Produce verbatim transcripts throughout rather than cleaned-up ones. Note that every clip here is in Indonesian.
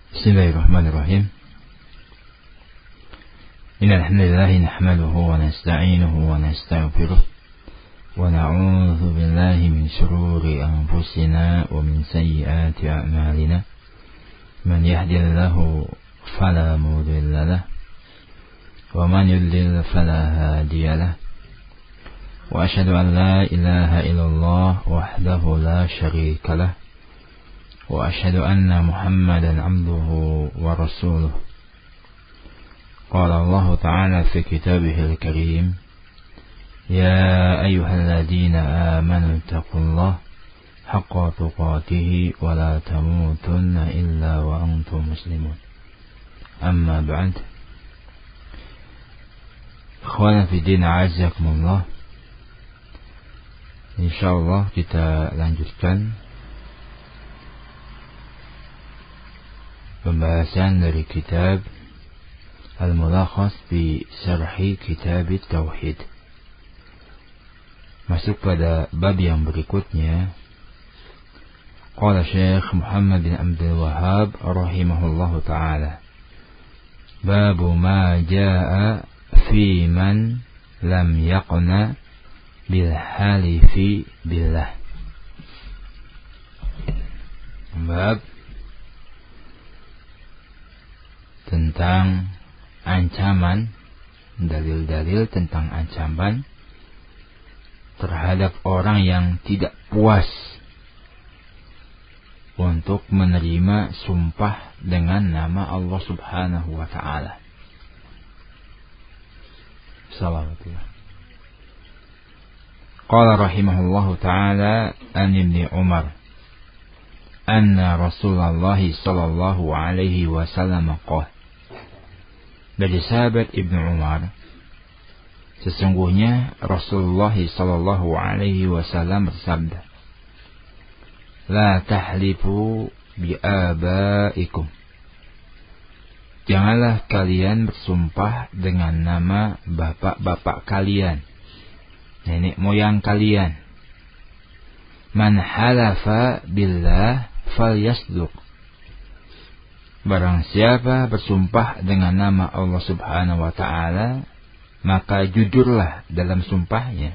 Bismillahirrahmanirrahim. Innal hamdalillah nahmaduhu wa nasta'inuhu wa nastaghfiruh wa na'udzu billahi min shururi anfusina wa min sayyiati a'malina. Man yahdihillahu fala mudilla lahu wa man yudlil fala hadiya lahu. Wa asyhadu an la ilaha illallah wahdahu la syarika lahu wa asyhadu anna Muhammadan abduhu wa rasuluh. Qala Allah Ta'ala fi kitabihil karim, ya ayyuhalladzina amanu taqullaha haqqa tuqatih wa la tamutunna illa wa antum muslimun. Amma ba'd. Ikhwana fi din, a'azzakumullah. Insyaallah kita lanjutkan pembahasan dari kitab Al-Mulakhas bi Syarhi Kitab Tauhid. Masuk pada bab yang berikutnya. Qala Syekh Muhammad bin Abdul Wahhab rahimahullahu taala, babu ma jaa fi man lam yaqna bil halifi billah. Bab tentang ancaman, dalil-dalil tentang ancaman terhadap orang yang tidak puas untuk menerima sumpah dengan nama Allah Subhanahu wa taala. Salawatullah. Qala rahimahullahu taala an Ibnu Umar anna Rasulullah sallallahu alaihi wasallam qala, dari sahabat Ibnu Umar, sesungguhnya Rasulullah sallallahu alaihi wasallam bersabda, la tahlifu bi abaikum, janganlah kalian bersumpah dengan nama bapak-bapak kalian, nenek moyang kalian. Man halafa billah falyasduq, barang siapa bersumpah dengan nama Allah Subhanahu wa taala, maka jujurlah dalam sumpahnya.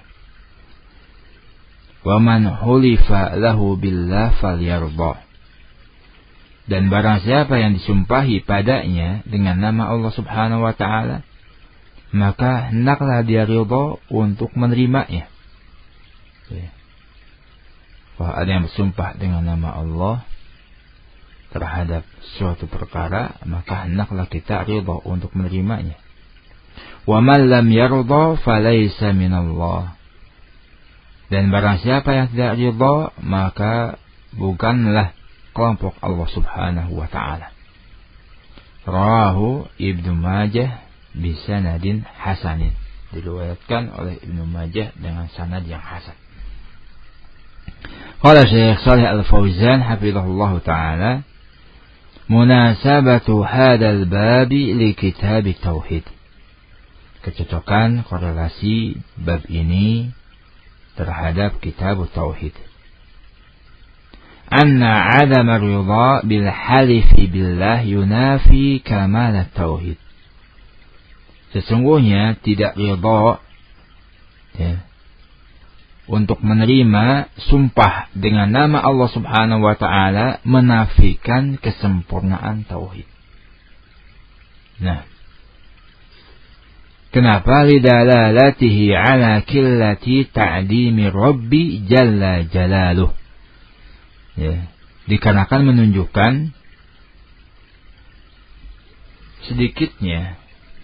Wa man hulifa lahu billah falyarda, dan barang siapa yang disumpahi padanya dengan nama Allah Subhanahu wa taala, maka hendaklah dia ridha untuk menerimanya. Kalau ada yang bersumpah dengan nama Allah terhadap suatu perkara, maka hendaklah kita ridha untuk menerimanya. Wa man lam yarda falaysa minallah, dan barang siapa yang tidak ridha, maka bukanlah kelompok Allah Subhanahu wa taala. Rawahu Ibnu Majah bisanadin hasanin, diriwayatkan oleh Ibnu Majah dengan sanad yang hasan. Qala Syekh Shalih Al-Fauzan hafizahullahu taala, munasabatu hadzal babi li kitab tauhid, kecocokan korelasi bab ini terhadap kitab tauhid. Anna 'adama ridha bil halifi billah yunafi kamal tauhid, sesungguhnya tidak ridha ya, untuk menerima sumpah dengan nama Allah Subhanahu wa taala menafikan kesempurnaan tauhid. Nah, kenapa? Lidalalatihi ala qillati ta'dimi Rabbi jalla jalaluh. Ya, dikarenakan menunjukkan sedikitnya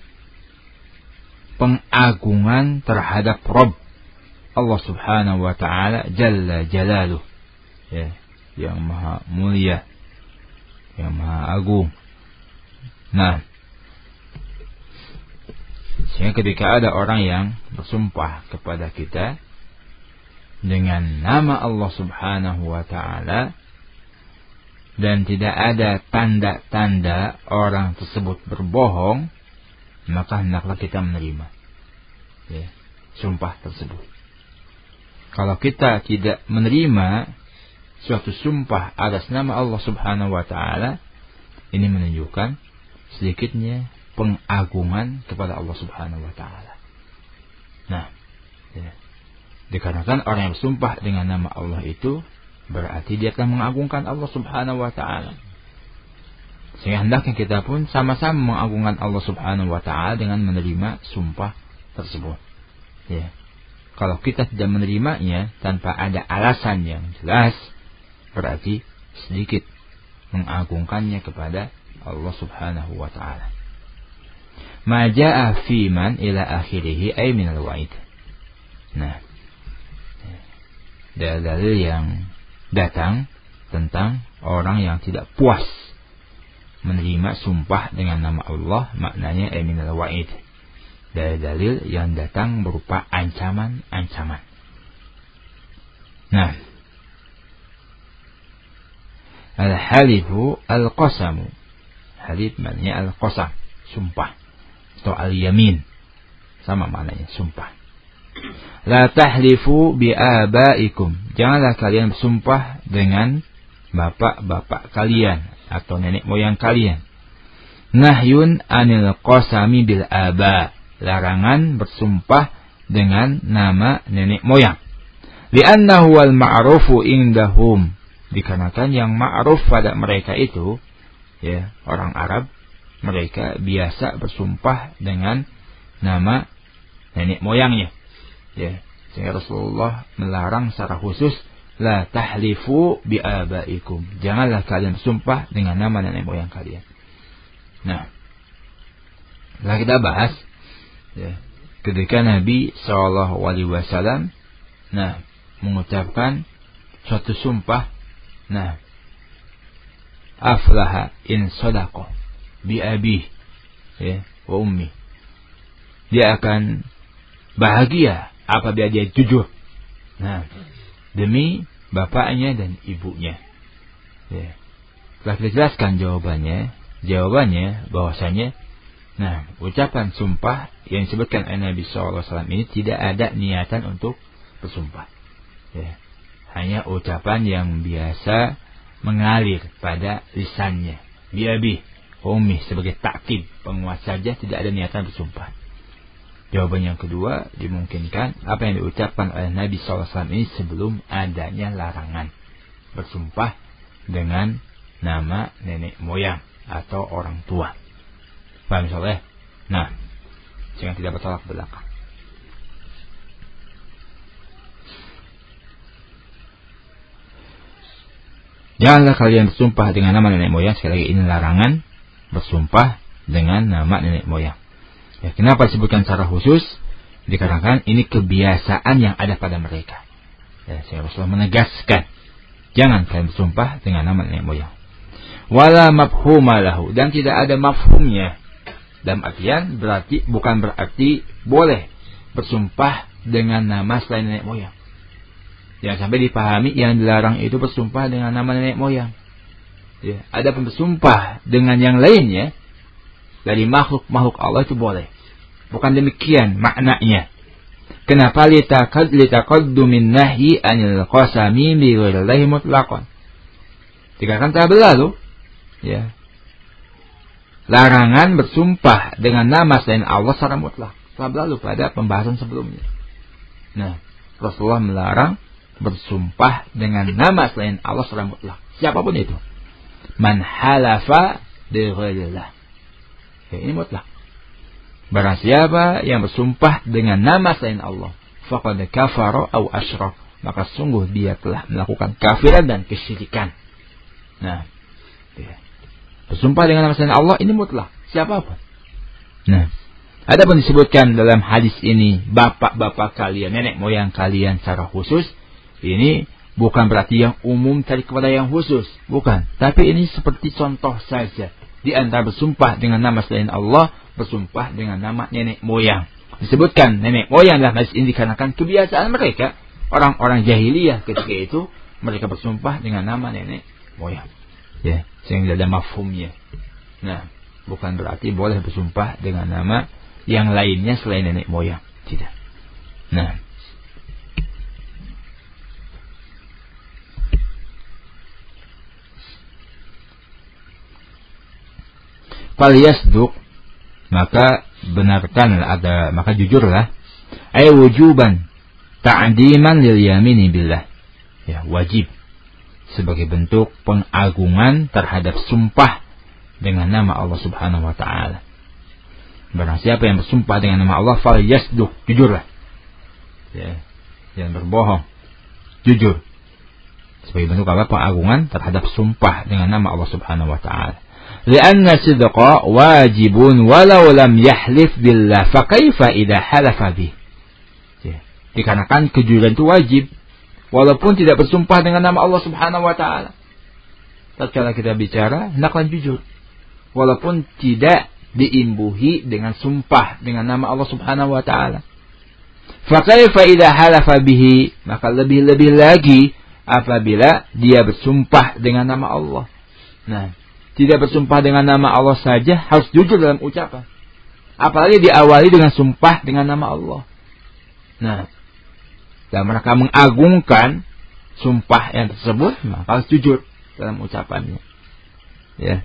pengagungan terhadap Rabb Allah Subhanahu wa taala jalla jalaluh, ya, yang maha mulia, yang maha agung. Nah, sehingga ketika ada orang yang bersumpah kepada kita dengan nama Allah Subhanahu wa taala dan tidak ada tanda-tanda orang tersebut berbohong, maka hendaklah kita menerima ya, sumpah tersebut. Kalau kita tidak menerima suatu sumpah atas nama Allah Subhanahu wa taala, Ini menunjukkan sedikitnya pengagungan kepada Allah Subhanahu wa taala. Nah, ya. Dikarenakan orang yang bersumpah dengan nama Allah itu berarti dia telah mengagungkan Allah Subhanahu wa taala. Sehingga hendaknya kita pun sama-sama mengagungkan Allah Subhanahu wa taala dengan menerima sumpah tersebut. Ya. Kalau kita tidak menerimanya tanpa ada alasan yang jelas, berarti sedikit mengagungkannya kepada Allah Subhanahu wa taala. Ma jaa fi man ila akhirih ay min al-wa'id. Nah, dalil yang datang tentang orang yang tidak puas menerima sumpah dengan nama Allah, maknanya ay min al-wa'id. Dalil yang datang berupa ancaman-ancaman. Nah, al-halifu al-qasamu. Halif maknanya al-qasam, sumpah. Atau al-yamin, sama maknanya, sumpah. La tahlifu bi'abaikum. Janganlah kalian bersumpah dengan bapak-bapak kalian atau nenek moyang kalian. Nahyun anil qasami bil aba. Larangan bersumpah dengan nama nenek moyang. Li'annahu wal ma'rufu indahum. Dikarenakan yang ma'ruf pada mereka itu, ya, orang Arab, mereka biasa bersumpah dengan nama nenek moyangnya. Ya, sehingga Rasulullah melarang secara khusus, la tahlifu bi abaikum. Janganlah kalian bersumpah dengan nama nenek moyang kalian. Nah, setelah kita bahas, ya, ketika Nabi Shallallahu Alaihi Wasallam, nah, mengucapkan suatu sumpah, nah, aflaha in sadaqah bi abi, ya, wa ummi. Dia akan bahagia apabila dia jujur. Nah, demi bapaknya dan ibunya. Ya. Setelah kita jelaskan jawabannya, jawabannya bahwasanya, nah, ucapan sumpah yang disebutkan oleh Nabi shallallahu alaihi wasallam ini tidak ada niatan untuk bersumpah. Ya. Hanya ucapan yang biasa mengalir pada lisannya. Biabi, ummi, sebagai takkid, penguat saja, tidak ada niatan bersumpah. Jawaban yang kedua, dimungkinkan apa yang diucapkan oleh Nabi shallallahu alaihi wasallam ini sebelum adanya larangan bersumpah dengan nama nenek moyang atau orang tua. Paham misalnya? Nah, jangan tidak bertolak belakang. Janganlah kalian bersumpah dengan nama nenek moyang. Sekali lagi, ini larangan bersumpah dengan nama nenek moyang. Ya, kenapa disebutkan secara khusus? Dikarenakan ini kebiasaan yang ada pada mereka. Ya, saya Rasulullah menegaskan, jangan kalian bersumpah dengan nama nenek moyang. Wala mafhuma lahu, dan tidak ada mafhumnya. Dalam artian berarti bukan berarti boleh bersumpah dengan nama selain nenek moyang. Jangan sampai dipahami yang dilarang itu bersumpah dengan nama nenek moyang. Ya, ada bersumpah dengan yang lainnya dari makhluk-makhluk Allah itu boleh. Bukan demikian maknanya. Kenapa litakad litaqaddumin nahyi anil qasami bi ghairillahi mutlaqan. Dikatakan telah berlalu, ya, larangan bersumpah dengan nama selain Allah secara mutlak. Telah berlalu pada pembahasan sebelumnya. Nah, Rasulullah melarang bersumpah dengan nama selain Allah secara mutlak. Siapapun itu. Man halafa bi ghairillah. Ya, ini mutlak. Barang siapa yang bersumpah dengan nama selain Allah, faqad kafara aw asyrak, maka sungguh dia telah melakukan kafiran dan kesyirikan. Nah, ya. Bersumpah dengan nama selain Allah ini mutlak, siapapun. Nah, ada pun disebutkan dalam hadis ini bapak-bapak kalian, nenek moyang kalian secara khusus, ini bukan berarti yang umum tadi kepada yang khusus, bukan. Tapi ini seperti contoh saja. Di antara bersumpah dengan nama selain Allah, bersumpah dengan nama nenek moyang. Disebutkan nenek moyang dalam hadis ini dikarenakan kebiasaan mereka, orang-orang jahiliyah ketika itu, mereka bersumpah dengan nama nenek moyang. Ya, sehingga ada mafhumnya. Nah, bukan berarti boleh bersumpah dengan nama yang lainnya selain nenek moyang. Tidak. Nah, falyasduq, maka benarkan ada maka jujurlah, ay wujuban ta'diman lil yamini billah, ya wajib sebagai bentuk pengagungan terhadap sumpah dengan nama Allah Subhanahu wa taala. Barang siapa yang bersumpah dengan nama Allah, falyasduq, jujurlah, ya, jangan berbohong, jujur sebagai bentuk apa? Pengagungan terhadap sumpah dengan nama Allah Subhanahu wa taala. Lianna sidqa wajibun walau lam yahlif billah, fa kaifa idza halafa bih. Ya, dikarenakan kejujuran itu wajib walaupun tidak bersumpah dengan nama Allah Subhanahu wa taala. Tatkala kita bicara, hendaklah jujur walaupun tidak diimbuhi dengan sumpah dengan nama Allah Subhanahu wa taala. Fa kaifa idza halafa bihi, maka lebih-lebih lagi apabila dia bersumpah dengan nama Allah. Nah, tidak bersumpah dengan nama Allah saja, harus jujur dalam ucapan. Apalagi diawali dengan sumpah dengan nama Allah. Nah, dalam rangka mengagungkan sumpah yang tersebut, maka harus jujur dalam ucapannya. Ya.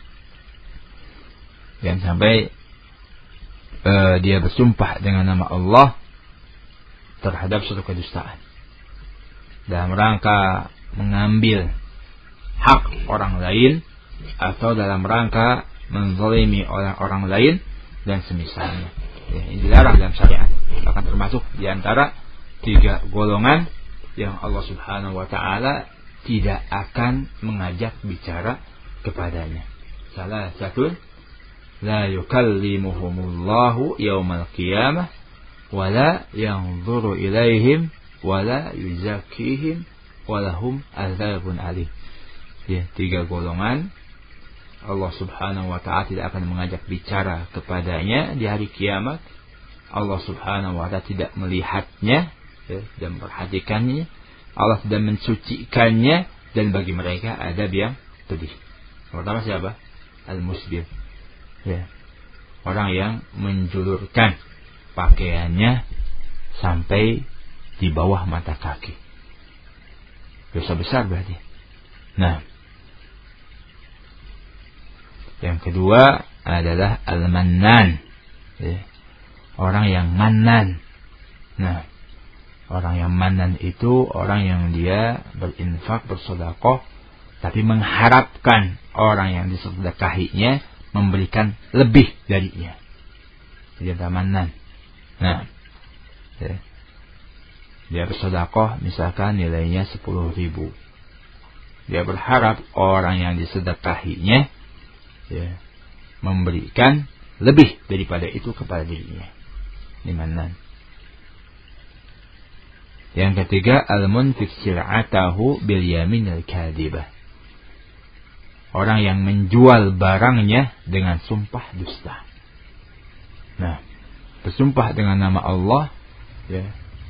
Jangan sampai uh, dia bersumpah dengan nama Allah terhadap suatu kedustaan, dalam rangka mengambil hak orang lain, atau dalam rangka menzalimi orang-orang lain dan semisalnya. Ya, ini dilarang dalam syariat. Akan termasuk di antara tiga golongan yang Allah Subhanahu wa taala tidak akan mengajak bicara kepadanya. Salah satu, la yukallimuhumullahu yaumal qiyamah wala yanzuru ilaihim wala yuzakkihim walahum adzabun alim. Ya, tiga golongan Allah Subhanahu wa taala tidak akan mengajak bicara kepadanya di hari kiamat. Allah Subhanahu wa taala tidak melihatnya, ya, dan memperhatikannya. Allah tidak mensucikannya, dan bagi mereka adab yang pedih. Pertama siapa? Al-musbir. Ya. Orang yang menjulurkan pakaiannya sampai di bawah mata kaki. Dosa besar berarti. Nah, yang kedua adalah al-mannan, ya. Orang yang mannan. Nah, orang yang mannan itu orang yang dia berinfak, bersedekah, tapi mengharapkan orang yang disedekahinya memberikan lebih darinya. Dia mannan. Nah, ya. Dia bersedekah misalkan nilainya sepuluh ribu. Dia berharap orang yang disedekahinya, ya, memberikan lebih daripada itu kepada dirinya. Ini mannan. Yang ketiga, al-munfiq sil'atahu bil yaminil kadhibah. Orang yang menjual barangnya dengan sumpah dusta. Nah, bersumpah dengan nama Allah, ya,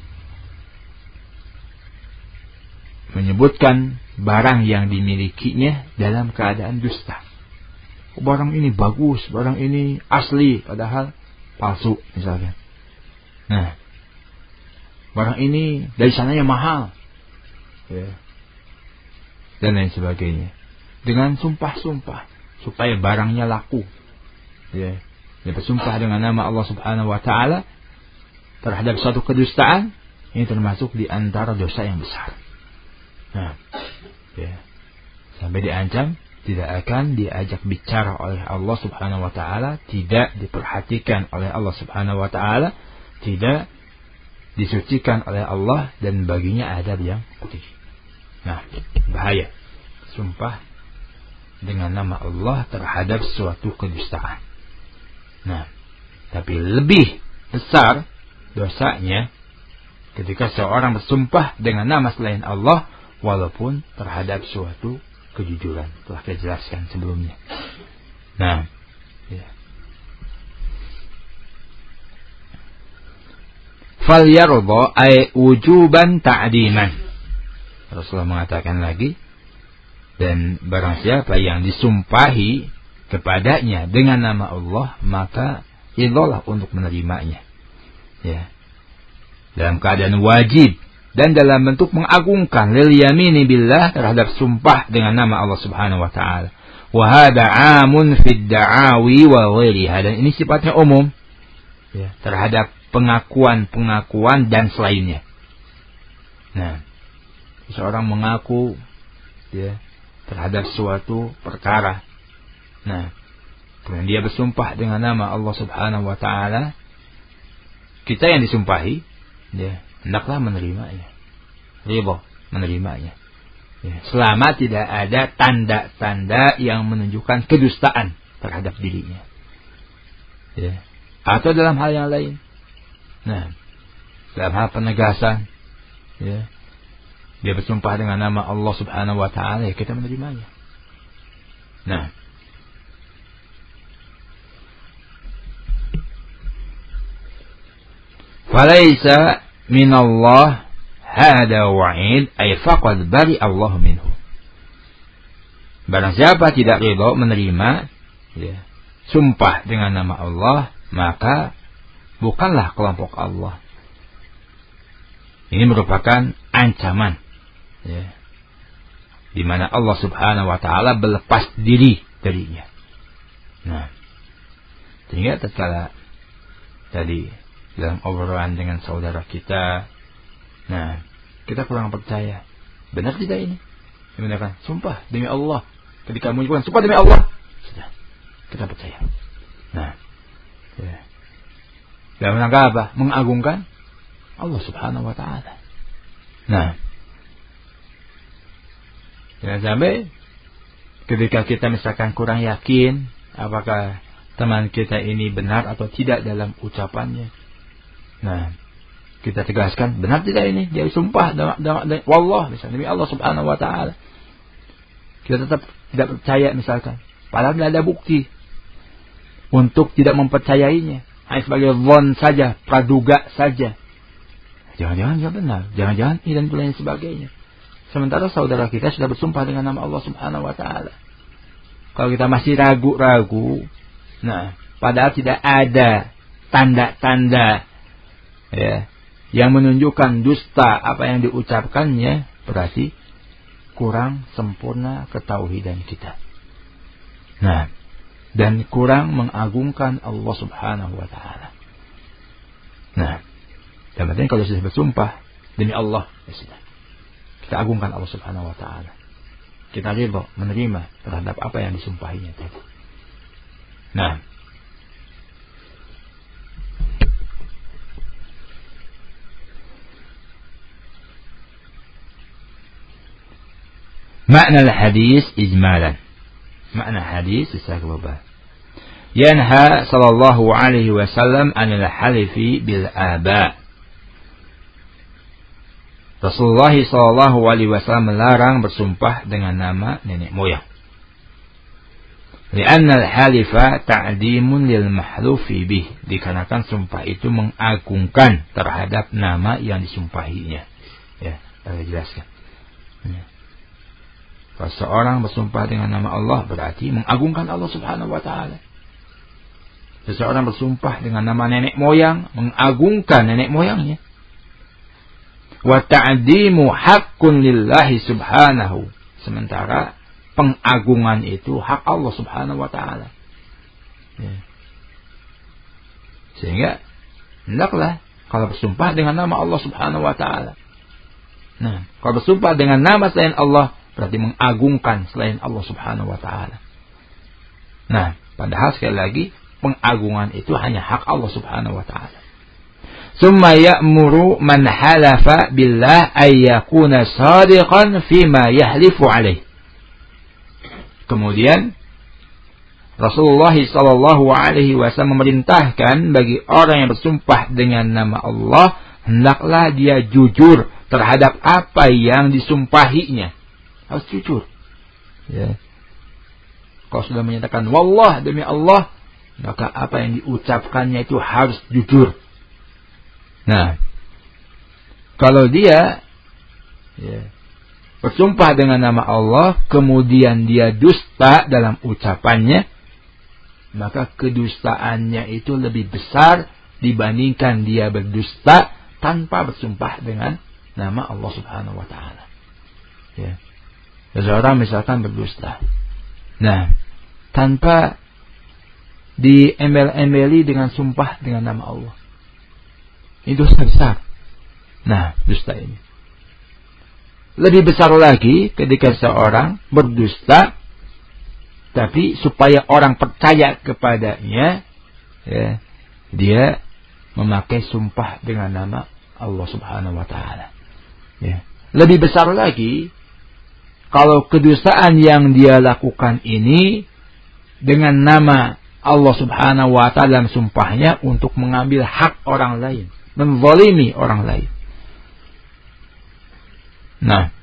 menyebutkan barang yang dimilikinya dalam keadaan dusta. Barang ini bagus, barang ini asli, padahal palsu misalnya. Nah, barang ini dari sananya mahal, ya, dan lain sebagainya, dengan sumpah-sumpah supaya barangnya laku. Ya, dia bersumpah dengan nama Allah Subhanahu wa taala terhadap suatu kedustaan. Ini termasuk di antara dosa yang besar. Nah, ya, sampai diancam tidak akan diajak bicara oleh Allah Subhanahu wa taala, tidak diperhatikan oleh Allah Subhanahu wa taala, tidak disucikan oleh Allah, dan baginya adab yang pedih. Nah, bahaya sumpah dengan nama Allah terhadap suatu kedustaan. Nah, tapi lebih besar dosanya ketika seorang bersumpah dengan nama selain Allah walaupun terhadap suatu kejujuran. Telah kita jelaskan sebelumnya. Nah, ya. Fal yarda ay wujuban ta'diman. Rasulullah mengatakan lagi, dan barang siapa yang disumpahi kepadanya dengan nama Allah, maka ridhalah untuk menerimanya. Ya. Dalam keadaan wajib dan dalam bentuk mengagungkan lil yamini billah terhadap sumpah dengan nama Allah Subhanahu wa taala. Wa hadha 'amun fid da'awi wa ghairiha, dan ini sifatnya umum ya, terhadap pengakuan-pengakuan dan selainnya. Nah, seseorang mengaku ya terhadap suatu perkara. Nah, kemudian dia bersumpah dengan nama Allah Subhanahu wa taala. Kita yang disumpahi ya, hendaklah menerimanya. Ridha menerimanya. Ya, selama tidak ada tanda-tanda yang menunjukkan kedustaan terhadap dirinya. Ya, atau dalam hal yang lain. Nah, dalam hal penegasan ya, dia bersumpah dengan nama Allah Subhanahu wa taala, ya kita menerimanya. Nah, falaisa minallah hada wa'id ay faqad bari Allah minhu. Barang siapa tidak ridha menerima ya, sumpah dengan nama Allah, maka bukanlah kelompok Allah. Ini merupakan ancaman ya, di mana Allah Subhanahu wa taala berlepas diri darinya. Nah, sehingga tatkala tadi dalam obrolan dengan saudara kita, nah, kita kurang percaya. Benar tidak ini? Sebenarnya sumpah demi Allah. Ketika mengucapkan sumpah demi Allah, sudah kita percaya. Nah, ya. Dalam rangka apa? Mengagungkan Allah Subhanahu wa taala. Nah, jangan sampai ketika kita misalkan kurang yakin apakah teman kita ini benar atau tidak dalam ucapannya. Nah, kita tegaskan benar tidak ini, dia sumpah dengan wallah misalnya demi Allah Subhanahu wa taala. Kita tetap tidak percaya misalkan, padahal tidak ada bukti untuk tidak mempercayainya. Hanya sebagai zon saja, praduga saja. Jangan-jangan dia benar, jangan-jangan ini dan lain sebagainya. Sementara saudara kita sudah bersumpah dengan nama Allah Subhanahu wa taala. Kalau kita masih ragu-ragu, nah, padahal tidak ada tanda-tanda ya yang menunjukkan dusta apa yang diucapkannya, berarti kurang sempurna ketauhidan kita. Nah, dan kurang mengagungkan Allah Subhanahu wa taala. Nah, yang penting kalau sudah bersumpah demi Allah, ya sudah. Kita agungkan Allah Subhanahu wa taala. Kita ridha menerima terhadap apa yang disumpahinya tadi. Nah, makna al-hadis ijmalan. Makna hadis secara global. Yanha sallallahu alaihi wasallam anil halifi bil aba. Rasulullah sallallahu alaihi wasallam melarang bersumpah dengan nama nenek moyang. Li'anna al-halifa ta'dimun lil mahlufi bih. Dikarenakan sumpah itu mengagungkan terhadap nama yang disumpahinya. Ya, saya jelaskan. Ya. Kalau seorang bersumpah dengan nama Allah berarti mengagungkan Allah Subhanahu wa taala. Seseorang bersumpah dengan nama nenek moyang mengagungkan nenek moyangnya. Wa ta'dimu haqqun lillahi subhanahu. Sementara pengagungan itu hak Allah Subhanahu wa taala. Ya. Sehingga hendaklah kalau bersumpah dengan nama Allah Subhanahu wa taala. Nah, kalau bersumpah dengan nama selain Allah berarti mengagungkan selain Allah Subhanahu wa taala. Nah, padahal sekali lagi pengagungan itu hanya hak Allah Subhanahu wa taala. Summa ya'muru man halafa billah ay yakuna shadiqan fima yahlifu alaih. Kemudian Rasulullah sallallahu alaihi wasallam memerintahkan bagi orang yang bersumpah dengan nama Allah, hendaklah dia jujur terhadap apa yang disumpahinya. Harus jujur. Ya. Kalau sudah menyatakan wallah demi Allah, maka apa yang diucapkannya itu harus jujur. Nah, kalau dia ya, bersumpah dengan nama Allah, kemudian dia dusta dalam ucapannya, maka kedustaannya itu lebih besar dibandingkan dia berdusta tanpa bersumpah dengan nama Allah Subhanahu wa taala. Ya. Seseorang misalkan berdusta. Nah, tanpa diembel-embeli dengan sumpah dengan nama Allah. Ini dosa besar. Nah, dusta ini. Lebih besar lagi ketika seorang berdusta, tapi supaya orang percaya kepadanya, ya, dia memakai sumpah dengan nama Allah Subhanahu wa Ta'ala. Ya. Lebih besar lagi kalau kedustaan yang dia lakukan ini dengan nama Allah Subhanahu wa Ta'ala dalam sumpahnya untuk mengambil hak orang lain, menzalimi orang lain. Nah,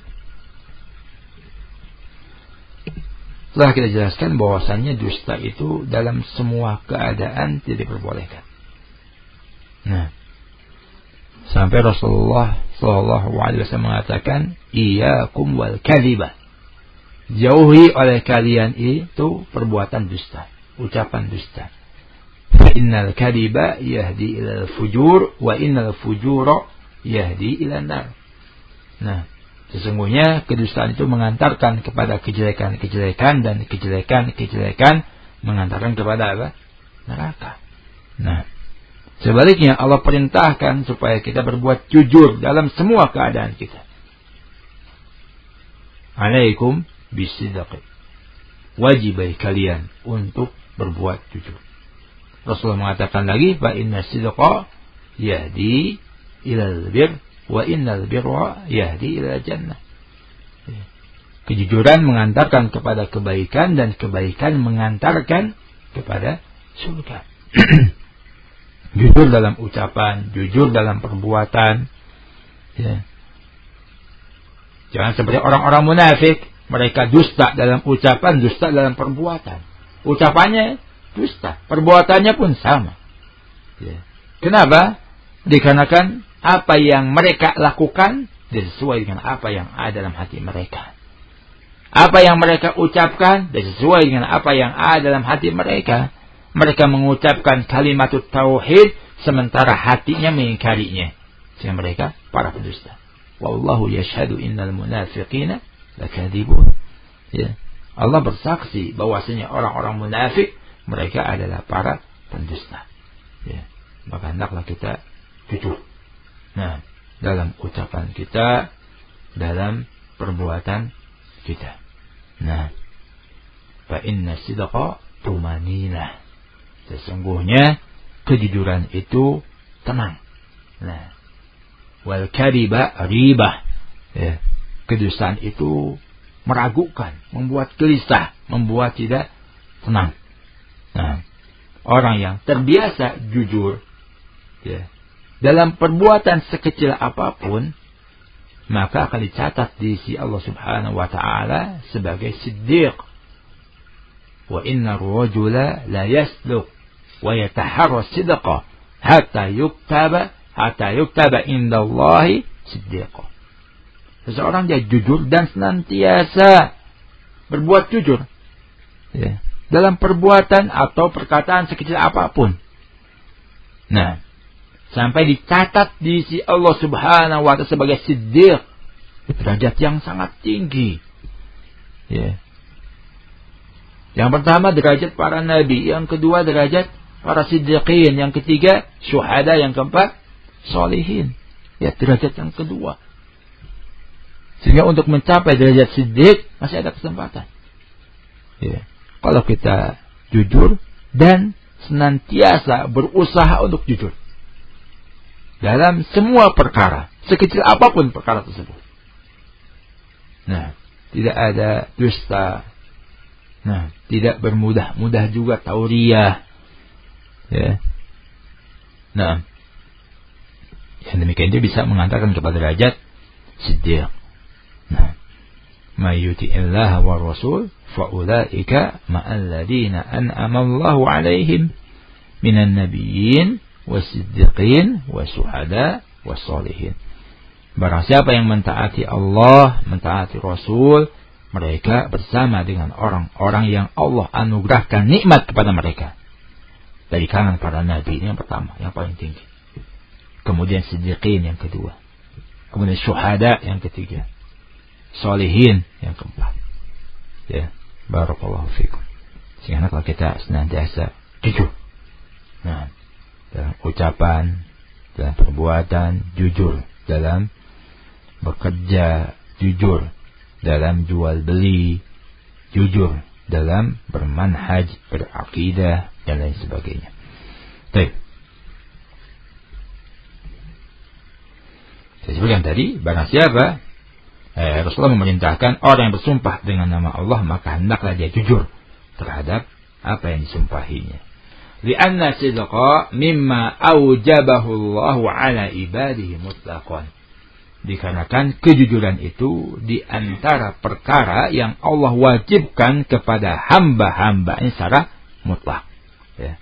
setelah kita jelaskan bahwasannya dusta itu dalam semua keadaan tidak diperbolehkan. Nah, sampai Rasulullah Shallallahu Alaihi Wasallam mengatakan, iyyakum wal kadhiba, jauhi oleh kalian itu perbuatan dusta, ucapan dusta. Fa innal kadhiba yahdi ilal fujur wa innal fujura yahdi ilan nar. Nah, sesungguhnya kedustaan itu mengantarkan kepada kejelekan-kejelekan, dan kejelekan-kejelekan mengantarkan kepada apa? Neraka. Nah, sebaliknya Allah perintahkan supaya kita berbuat jujur dalam semua keadaan kita. Alaikum bisidqi, wajib bagi kalian untuk berbuat jujur. Rasulullah mengatakan lagi, fa inna sidqa yahdi ilal bir wa innal birra yahdi ilal jannah. Kejujuran mengantarkan kepada kebaikan, dan kebaikan mengantarkan kepada surga. Jujur dalam ucapan, jujur dalam perbuatan, ya. Jangan seperti orang-orang munafik, mereka dusta dalam ucapan, dusta dalam perbuatan. Ucapannya dusta, perbuatannya pun sama, ya. Kenapa? Dikarenakan apa yang mereka lakukan sesuai dengan apa yang ada dalam hati mereka. Apa yang mereka ucapkan sesuai dengan apa yang ada dalam hati mereka. Mereka mengucapkan kalimat tauhid sementara hatinya mengingkarinya. Sehingga mereka para pendusta. Wallahu yashhadu innal munafiqina lakadzibun. Ya. Allah bersaksi bahwasanya orang-orang munafik mereka adalah para pendusta. Ya. Maka hendaklah kita jujur. Nah, dalam ucapan kita, dalam perbuatan kita. Nah, fa inna sidqa tumaninah. Sesungguhnya kejujuran itu tenang. Nah, wal kadiba ribah. Ya, kedustaan itu meragukan, membuat gelisah, membuat tidak tenang. Nah, orang yang terbiasa jujur, ya, dalam perbuatan sekecil apapun, maka akan dicatat di sisi Allah Subhanahu wa Ta'ala sebagai siddiq. Wa inna ar-rajula la yasduq wa yataharra sidqa hatta yuktaba hatta yuktaba indallahi siddiqa. Seseorang dia jujur dan senantiasa berbuat jujur, ya, dalam perbuatan atau perkataan sekecil apapun. Nah, sampai dicatat di sisi Allah Subhanahu wa Ta'ala sebagai siddiq, derajat yang sangat tinggi. Ya. Yang pertama derajat para nabi, yang kedua derajat para siddiqin, yang ketiga syuhada, yang keempat sholihin. Ya, derajat yang kedua. Sehingga untuk mencapai derajat siddiq masih ada kesempatan. Ya. Kalau kita jujur dan senantiasa berusaha untuk jujur dalam semua perkara, sekecil apapun perkara tersebut. Nah, tidak ada dusta. Nah, tidak bermudah-mudah juga tauriah. Ya. Nah, yang demikian itu bisa mengantarkan kepada derajat siddiq. Nah, may yuti'illah wa rasul fa ulaika ma'al ladina an'ama Allahu 'alaihim minan nabiyyin wasiddiqin wasuhada wasolihin. Barang siapa yang mentaati Allah, mentaati Rasul, mereka bersama dengan orang-orang yang Allah anugerahkan nikmat kepada mereka. Dari kalangan para nabi, ini yang pertama, yang paling tinggi. Kemudian siddiqin yang kedua. Kemudian syuhada yang ketiga. Solihin yang keempat. Ya, barakallahu fikum. Sehingga kalau kita senantiasa jujur, nah, dalam ucapan, dalam perbuatan, jujur dalam bekerja, jujur dalam jual beli, jujur dalam bermanhaj, berakidah, dan lain sebagainya. Baik. Saya sebutkan tadi, barang siapa eh, Rasulullah memerintahkan orang yang bersumpah dengan nama Allah, maka hendaklah dia jujur terhadap apa yang disumpahinya. Lianna sidqa mimma aujabahu Allahu ala ibadihi mutlaqan. Dikarenakan kejujuran itu di antara perkara yang Allah wajibkan kepada hamba-hambanya secara mutlak. Ya.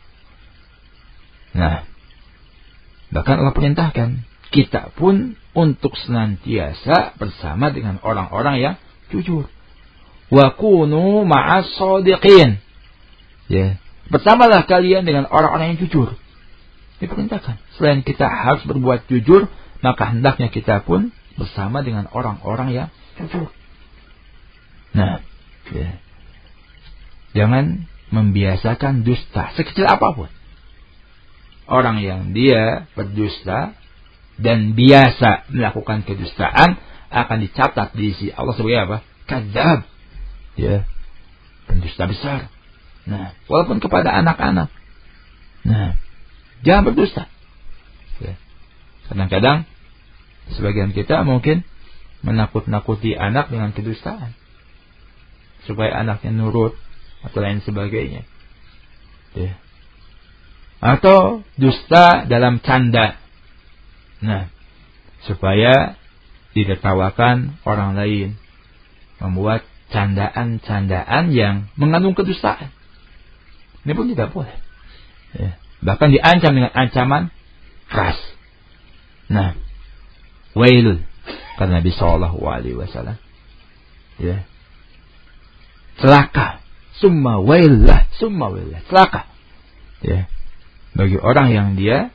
Nah, bahkan Allah perintahkan kita pun untuk senantiasa bersama dengan orang-orang yang jujur. Wa kunu ma'as shadiqin. Ya, bersamalah kalian dengan orang-orang yang jujur. Diperintahkan. Selain kita harus berbuat jujur, maka hendaknya kita pun bersama dengan orang-orang yang jujur. Nah, ya. Jangan membiasakan dusta sekecil apapun. Orang yang dia berdusta dan biasa melakukan kedustaan akan dicatat di sisi Allah sebagai apa? Kadzab. Ya. Pendusta besar. Nah, walaupun kepada anak-anak. Nah, jangan berdusta. Ya. Kadang-kadang sebagian kita mungkin menakut-nakuti anak dengan kedustaan supaya anaknya nurut atau lain sebagainya. Ya. Atau dusta dalam canda. Nah, supaya ditertawakan orang lain, membuat candaan-candaan yang mengandung kedustaan. Ini pun tidak boleh. Ya. Bahkan diancam dengan ancaman keras. Nah, wailul, karena Nabi Shallallahu Alaihi Wasallam, ya, celaka, summa waillah, summa waillah, celaka, ya, bagi orang yang dia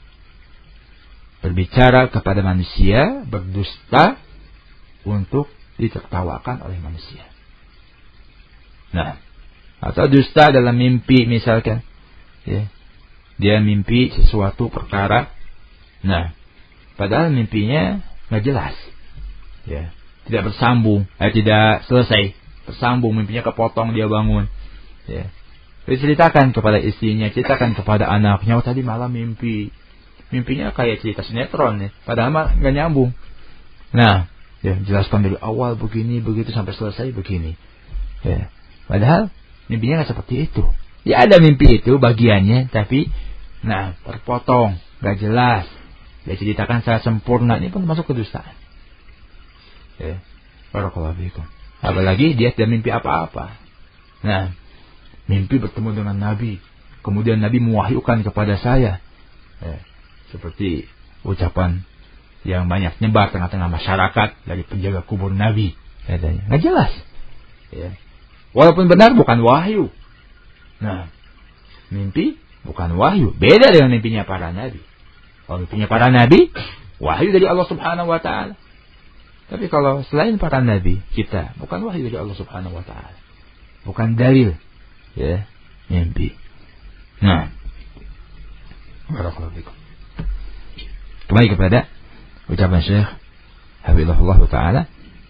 berbicara kepada manusia, berdusta untuk ditertawakan oleh manusia. Nah, atau dusta dalam mimpi misalkan, ya, dia mimpi sesuatu perkara, nah, padahal mimpinya nggak jelas, ya, tidak bersambung, eh, tidak selesai, bersambung, mimpinya kepotong, dia bangun, ya, diceritakan kepada istrinya, ceritakan kepada anaknya, oh, tadi malam mimpi, mimpinya kayak cerita sinetron, ya, padahal nggak nyambung. Nah, ya, jelaskan dari awal begini, begitu sampai selesai begini, ya, padahal mimpinya nggak seperti itu. Ya, ada mimpi itu bagiannya, tapi nah terpotong, nggak jelas. Dia ceritakan secara sempurna, ini pun masuk kedustaan. Ya, barakallahu fikum. Apalagi dia tidak mimpi apa-apa. Nah, mimpi bertemu dengan Nabi, kemudian Nabi mewahyukan kepada saya, ya, seperti ucapan yang banyak nyebar tengah-tengah masyarakat dari penjaga kubur Nabi, katanya nggak jelas. Ya. Walaupun benar bukan wahyu. Nah, mimpi bukan wahyu, beda dengan mimpinya para Nabi. Kalau mimpinya para Nabi, wahyu dari Allah Subhanahu Wa Taala. Tapi kalau selain para Nabi, kita bukan wahyu dari Allah Subhanahu Wa Taala, bukan dalil, ya, mimpi. Nah, barakallahu fikum. Kembali kepada ucapan Syekh Hafizahullah Ta'ala,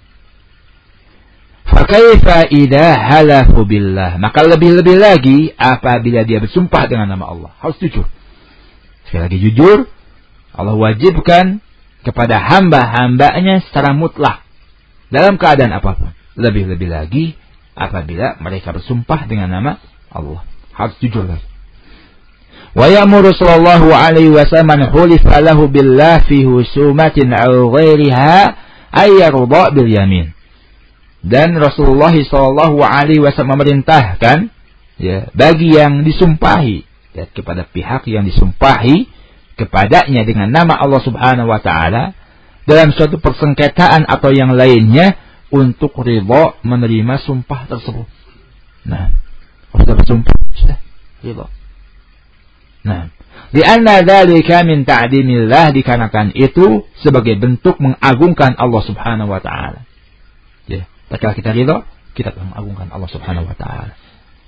fakaifa idza halafu billah, maka lebih-lebih lagi apabila dia bersumpah dengan nama Allah, harus jujur. Sekali lagi jujur, Allah wajibkan kepada hamba-hambanya secara mutlak dalam keadaan apapun. Lebih-lebih lagi apabila mereka bersumpah dengan nama Allah, harus jujur lagi. Wa ya'muru sallallahu alaihi wasallam man hulifa lahu billah fi husumatin aw ghairiha ay yarda bil yamin. Dan Rasulullah sallallahu alaihi wasallam memerintahkan, ya, bagi yang disumpahi, ya, kepada pihak yang disumpahi kepadanya dengan nama Allah Subhanahu wa Ta'ala dalam suatu persengketaan atau yang lainnya, untuk ridha menerima sumpah tersebut. Nah, sudah bersumpah, sudah ridha. Nah, li'anna dzalika min ta'dimillah, dikarenakan itu sebagai bentuk mengagungkan Allah Subhanahu wa Ta'ala. Ya, tatkala kita ridha, kita mengagungkan Allah Subhanahu wa Ta'ala.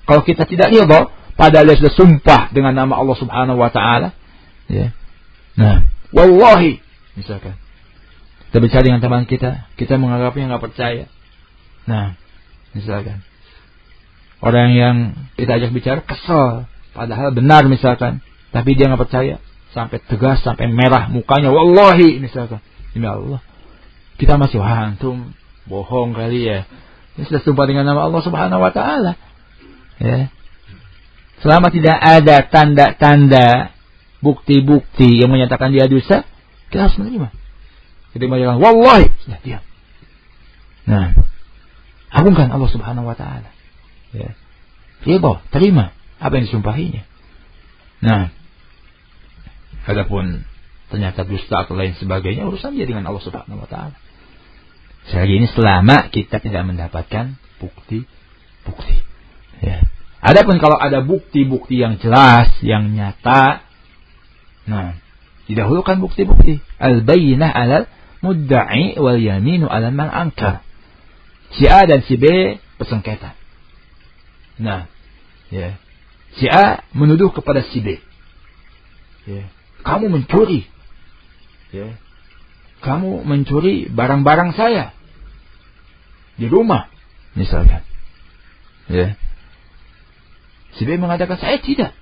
Kalau kita tidak ridha, padahal dia sudah sumpah dengan nama Allah Subhanahu wa taala, ya. Nah, wallahi, misalkan kita bicara dengan teman kita, kita menganggapnya enggak percaya. Nah, misalkan orang yang kita ajak bicara kesel, padahal benar misalkan, tapi dia enggak percaya, sampai tegas, sampai merah mukanya, wallahi, misalkan, demi Allah, kita masih, wah antum bohong kali ya. Ini sudah sumpah dengan nama Allah Subhanahu wa taala. Ya. Selama tidak ada tanda-tanda, bukti-bukti yang menyatakan dia dosa, kita harus menerima. Kita mengatakan wallahi, sudah diam. Nah, agungkan Allah Subhanahu wa taala. Ya. Ridha, terima apa yang disumpahinya. Nah, adapun ternyata dusta atau lain sebagainya, urusan dia dengan Allah Subhanahu wa taala. Sekali ini selama kita tidak mendapatkan bukti-bukti. Ya. Adapun kalau ada bukti-bukti yang jelas, yang nyata, nah, didahulukan bukti-bukti. Al-bayyinah 'alal mudda'i wal yaminu 'ala man ankar. Si A dan si B bersengketa. Nah, ya. Si A menuduh kepada si B. Ya. Kamu mencuri. Ya. Kamu mencuri barang-barang saya di rumah, misalkan. Ya. Si B mengatakan, saya tidak.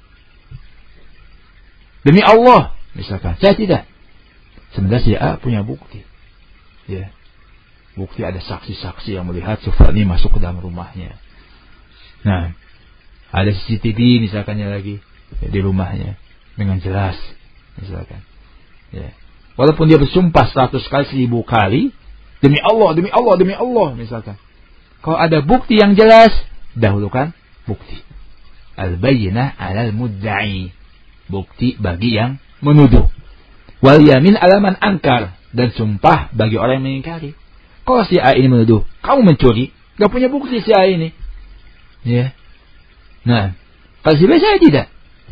Demi Allah, misalkan, saya tidak. Sebenarnya si A punya bukti. Ya. Bukti ada saksi-saksi yang melihat si Fulan ini masuk ke dalam rumahnya. Nah, ada C C T V misalkannya lagi ya, di rumahnya dengan jelas, misalkan. Ya. Walaupun dia bersumpah seratus kali, seribu kali, demi Allah, demi Allah, demi Allah, misalkan. Kalau ada bukti yang jelas, dahulukan bukti. Al-bayyinah 'alal mudda'i. Bukti bagi yang menuduh. Wal yamin 'ala man ankar. Dan sumpah bagi orang yang mengingkari. Kalau si A ini menuduh, kamu mencuri, gak punya bukti si A ini. Ya. Nah, kalau si B saya tidak.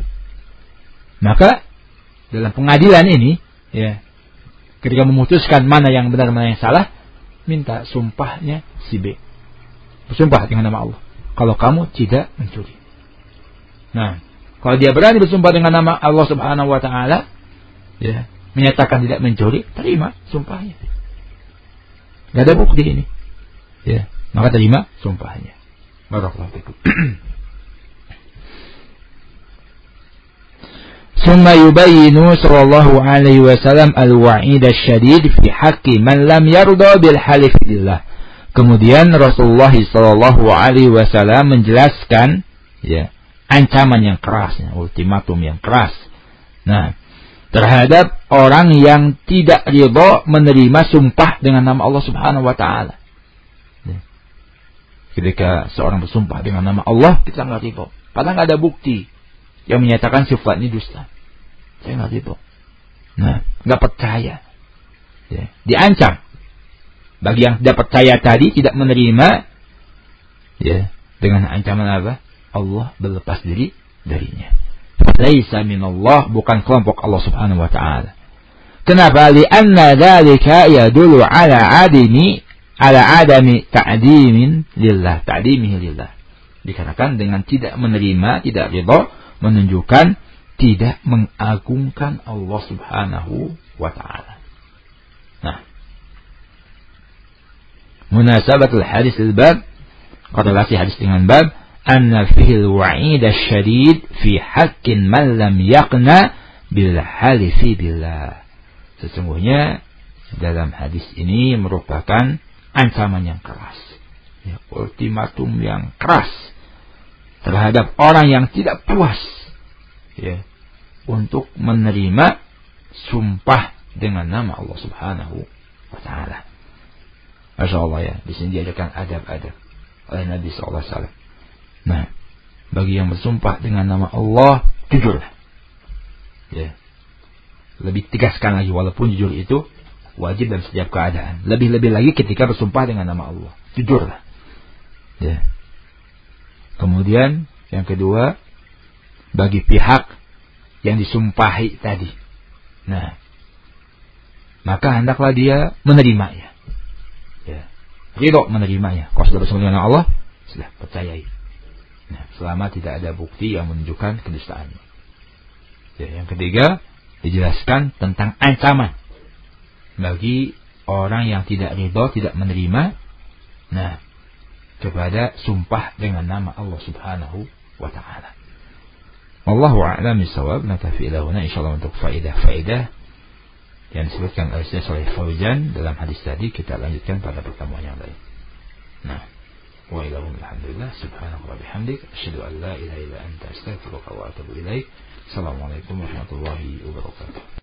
Maka, dalam pengadilan ini, ya, ketika memutuskan mana yang benar, mana yang salah, minta sumpahnya si B. Bersumpah dengan nama Allah. Kalau kamu tidak mencuri. Nah, kalau dia berani bersumpah dengan nama Allah Subhanahu wa taala, ya, menyatakan tidak mencuri, terima sumpahnya. Gak ada bukti ini. Ya, maka terima sumpahnya. Barakallahu fikum. ثم يبين صلى الله عليه وسلم الوعيد الشديد في حق من لم يرضى بالحلف بالله. Kemudian Rasulullah sallallahu alaihi wasallam menjelaskan, ya, ancaman yang keras, ya, ultimatum yang keras. Nah, terhadap orang yang tidak ridha menerima sumpah dengan nama Allah Subhanahu wa taala. Ya. Ketika seorang bersumpah dengan nama Allah, kita enggak ridha, padahal enggak ada bukti yang menyatakan sifat ini dusta. Saya nggak ridho. Nah, nggak percaya. Ya, diancam. Bagi yang tidak percaya tadi, tidak menerima, ya, dengan ancaman apa? Allah berlepas diri darinya. Laisa minallah, bukan kelompok Allah Subhanahu wa taala. Kenapa? Li'anna dzalika yadullu ala adami ala adami ta'dimin lillah, ta'dimihi lillah. Dikarenakan dengan tidak menerima, tidak ridha, menunjukkan tidak mengagungkan Allah Subhanahu wa taala. Nah, munasabatul hadis al-bab, korelasi hadis dengan bab, anna fihi al-wa'id asy-syadid fi haqqin man lam yaqna bil halifi billah. Sesungguhnya dalam hadis ini merupakan ancaman yang keras, ya, ultimatum yang keras terhadap orang yang tidak puas, ya, untuk menerima sumpah dengan nama Allah Subhanahu wa taala. Masya Allah, ya, di sini diajarkan adab-adab oleh Nabi sallallahu alaihi wasallam. Nah, bagi yang bersumpah dengan nama Allah, jujurlah. Ya. Lebih tegaskan lagi, walaupun jujur itu wajib dalam setiap keadaan. Lebih-lebih lagi ketika bersumpah dengan nama Allah, jujurlah. Ya. Kemudian yang kedua, bagi pihak yang disumpahi tadi, nah, maka hendaklah dia menerimanya. Ya. Ridho menerimanya. Kalau sudah bersumpah dengan Allah, sudah percayai. Nah, selama tidak ada bukti yang menunjukkan kedustaannya. Ya, yang ketiga, dijelaskan tentang ancaman bagi orang yang tidak ridho, tidak menerima, nah, kepada sumpah dengan nama Allah Subhanahu wa taala. Wallahu a'lam bissawab. Naktafi ila huna insyaallah untuk faedah-faedah yang disebutkan oleh Syekh Shalih Fauzan dalam hadis tadi kita lanjutkan pada pertemuan yang lain. Nah, wa ilahum alhamdulillah subhanahu wa bihamdik asyhadu an la ilaha illa anta astaghfiruka wa atubu ilaik. Assalamualaikum warahmatullahi wabarakatuh.